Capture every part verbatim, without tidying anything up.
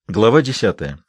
Глава десятая.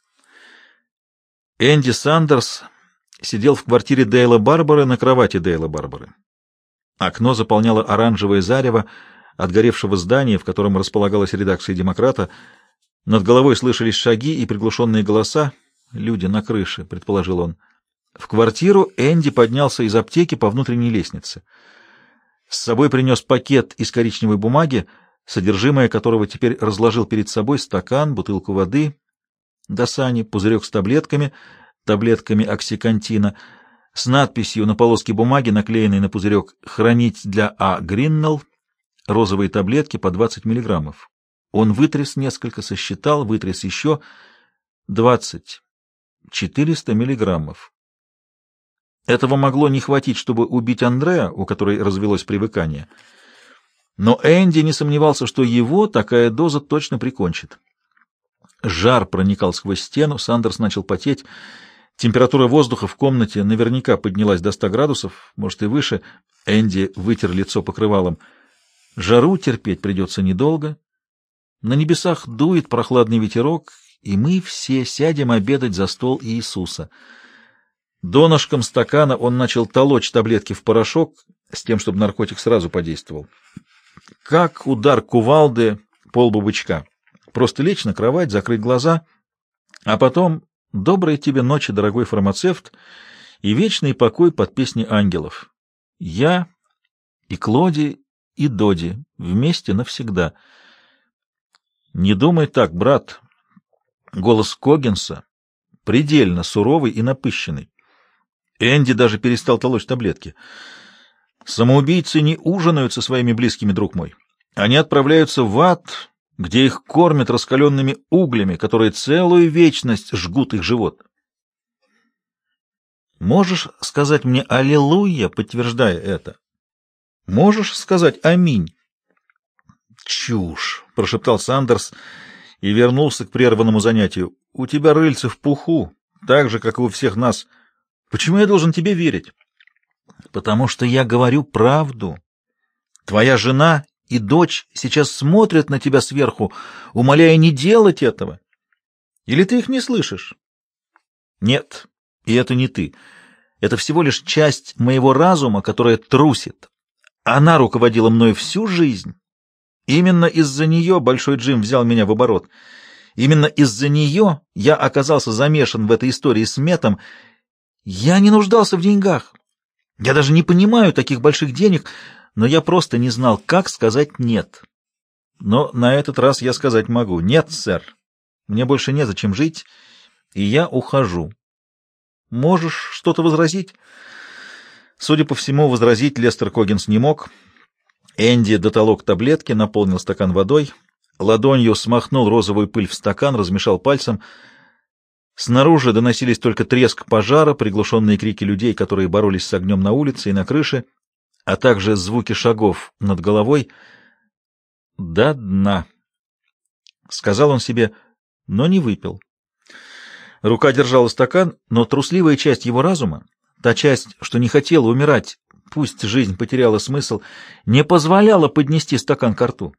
Энди Сандерс сидел в квартире Дейла Барбары на кровати Дейла Барбары. Окно заполняло оранжевое зарево от горевшего здания, в котором располагалась редакция «Демократа». Над головой слышались шаги и приглушенные голоса. «Люди на крыше», — предположил он. В квартиру Энди поднялся из аптеки по внутренней лестнице. С собой принес пакет из коричневой бумаги, содержимое которого теперь разложил перед собой: стакан, бутылку воды, досани, пузырек с таблетками, таблетками оксикантина, с надписью на полоске бумаги, наклеенной на пузырек: «Хранить для А. Гриннелл», розовые таблетки по двадцать миллиграммов. Он вытряс несколько, сосчитал, вытряс еще двадцать, четыреста миллиграммов. Этого могло не хватить, чтобы убить Андреа, у которой развелось привыкание. Но Энди не сомневался, что его такая доза точно прикончит. Жар проникал сквозь стену, Сандерс начал потеть. Температура воздуха в комнате наверняка поднялась до ста градусов, может и выше. Энди вытер лицо покрывалом. Жару терпеть придется недолго. На небесах дует прохладный ветерок, и мы все сядем обедать за стол Иисуса. Донышком стакана он начал толочь таблетки в порошок, с тем, чтобы наркотик сразу подействовал. Как удар кувалды по лбу бычка. Просто лечь на кровать, закрыть глаза, а потом доброй тебе ночи, дорогой фармацевт, и вечный покой под песни ангелов. Я и Клоди, и Доди вместе навсегда. Не думай так, брат. Голос Коггинса предельно суровый и напыщенный. Энди даже перестал толочь таблетки. Самоубийцы не ужинают со своими близкими, друг мой. Они отправляются в ад, где их кормят раскаленными углями, которые целую вечность жгут их живот. Можешь сказать мне «Аллилуйя», подтверждая это? Можешь сказать «Аминь»? «Чушь», — прошептал Сандерс и вернулся к прерванному занятию. «У тебя рыльце в пуху, так же, как и у всех нас. Почему я должен тебе верить?» «Потому что я говорю правду. Твоя жена и дочь сейчас смотрят на тебя сверху, умоляя не делать этого. Или ты их не слышишь?» «Нет, и это не ты. Это всего лишь часть моего разума, которая трусит. Она руководила мной всю жизнь. Именно из-за нее Большой Джим взял меня в оборот. Именно из-за нее я оказался замешан в этой истории с Мэтом. Я не нуждался в деньгах. Я даже не понимаю таких больших денег, но я просто не знал, как сказать «нет». Но на этот раз я сказать могу: «Нет, сэр, мне больше незачем жить, и я ухожу». Можешь что-то возразить?» Судя по всему, возразить Лестер Коггинс не мог. Энди дотолок таблетки, наполнил стакан водой, ладонью смахнул розовую пыль в стакан, размешал пальцем. Снаружи доносились только треск пожара, приглушенные крики людей, которые боролись с огнем на улице и на крыше, а также звуки шагов над головой. «До дна», — сказал он себе, но не выпил. Рука держала стакан, но трусливая часть его разума, та часть, что не хотела умирать, пусть жизнь потеряла смысл, не позволяла поднести стакан ко рту.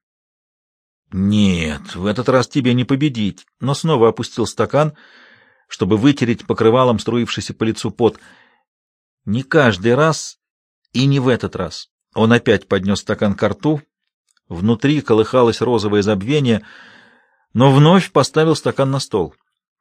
«Нет, в этот раз тебе не победить», но снова опустил стакан, чтобы вытереть покрывалом струившийся по лицу пот. Не каждый раз и не в этот раз. Он опять поднес стакан ко рту, внутри колыхалось розовое забвение, но вновь поставил стакан на стол.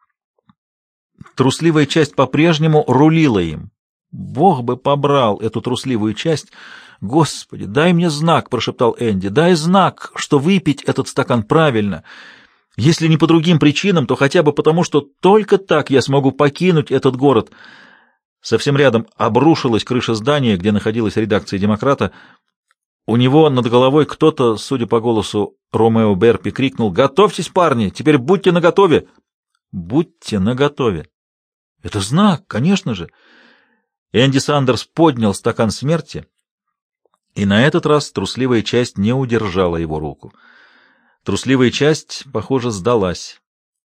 Трусливая часть по-прежнему рулила им. Бог бы побрал эту трусливую часть. «Господи, дай мне знак», — прошептал Энди, — «дай знак, что выпить этот стакан правильно. Если не по другим причинам, то хотя бы потому, что только так я смогу покинуть этот город». Совсем рядом обрушилась крыша здания, где находилась редакция «Демократа». У него над головой кто-то, судя по голосу Ромео Берпи, крикнул: «Готовьтесь, парни! Теперь будьте наготове!» «Будьте наготове!» Это знак, конечно же. Энди Сандерс поднял стакан смерти, и на этот раз трусливая часть не удержала его руку. Трусливая часть, похоже, сдалась.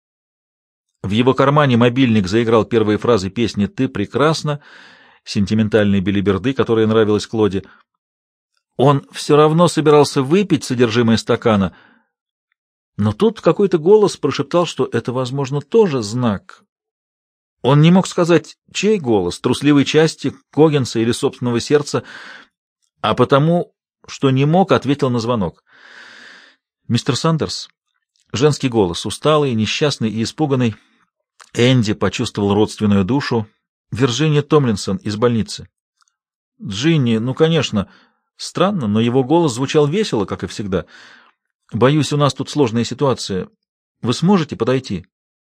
В его кармане мобильник заиграл первые фразы песни «Ты прекрасна», сентиментальной белиберды, которая нравилась Клоди. Он все равно собирался выпить содержимое стакана, Но тут какой-то голос прошептал, что это, возможно, тоже знак. Он не мог сказать, чей голос, трусливой части, Когенса или собственного сердца, а потому, что не мог, ответил на звонок. «Мистер Сандерс». Женский голос, усталый, несчастный и испуганный. Энди почувствовал родственную душу. Вирджиния Томлинсон из больницы. «Джинни, ну, конечно». Странно, но его голос звучал весело, как и всегда. «Боюсь, у нас тут сложная ситуация. Вы сможете подойти?»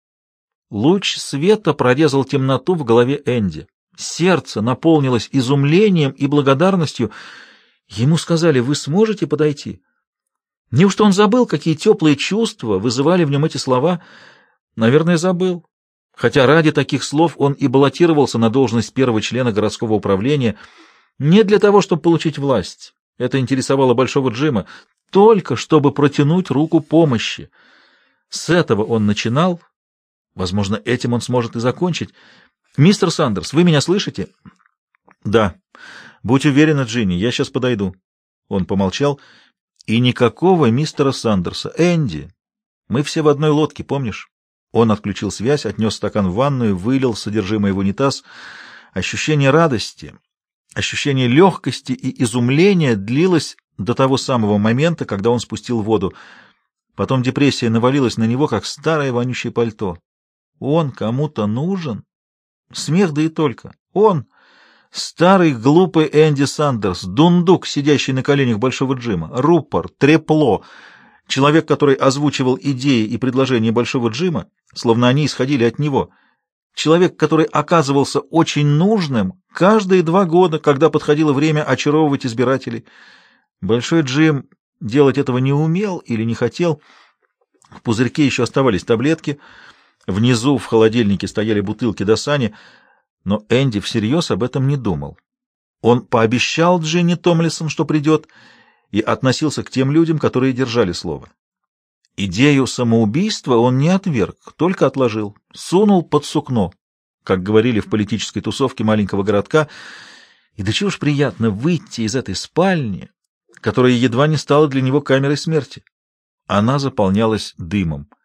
Луч света прорезал темноту в голове Энди. Сердце наполнилось изумлением и благодарностью. Ему сказали: «Вы сможете подойти?» Неужто он забыл, какие теплые чувства вызывали в нем эти слова? Наверное, забыл. Хотя ради таких слов он и баллотировался на должность первого члена городского управления не для того, чтобы получить власть. Это интересовало Большого Джима, только чтобы протянуть руку помощи. С этого он начинал. Возможно, этим он сможет и закончить. «Мистер Сандерс, вы меня слышите?» «Да. Будь уверена, Джинни, я сейчас подойду». Он помолчал. «И никакого мистера Сандерса. Энди, мы все в одной лодке, помнишь?» Он отключил связь, отнес стакан в ванную, вылил содержимое в унитаз. Ощущение радости, ощущение легкости и изумления длилось до того самого момента, когда он спустил воду. Потом депрессия навалилась на него, как старое вонючее пальто. Он кому-то нужен? Смех, да и только. Он, старый глупый Энди Сандерс, дундук, сидящий на коленях Большого Джима, рупор, трепло, человек, который озвучивал идеи и предложения Большого Джима, словно они исходили от него. Человек, который оказывался очень нужным каждые два года, когда подходило время очаровывать избирателей. Большой Джим делать этого не умел или не хотел. В пузырьке еще оставались таблетки. Внизу в холодильнике стояли бутылки Досани, но Энди всерьез об этом не думал. Он пообещал Джинни Томлинсон, что придет, и относился к тем людям, которые держали слово. Идею самоубийства он не отверг, только отложил, сунул под сукно, как говорили в политической тусовке маленького городка, и до чего ж приятно выйти из этой спальни, которая едва не стала для него камерой смерти. Она заполнялась дымом.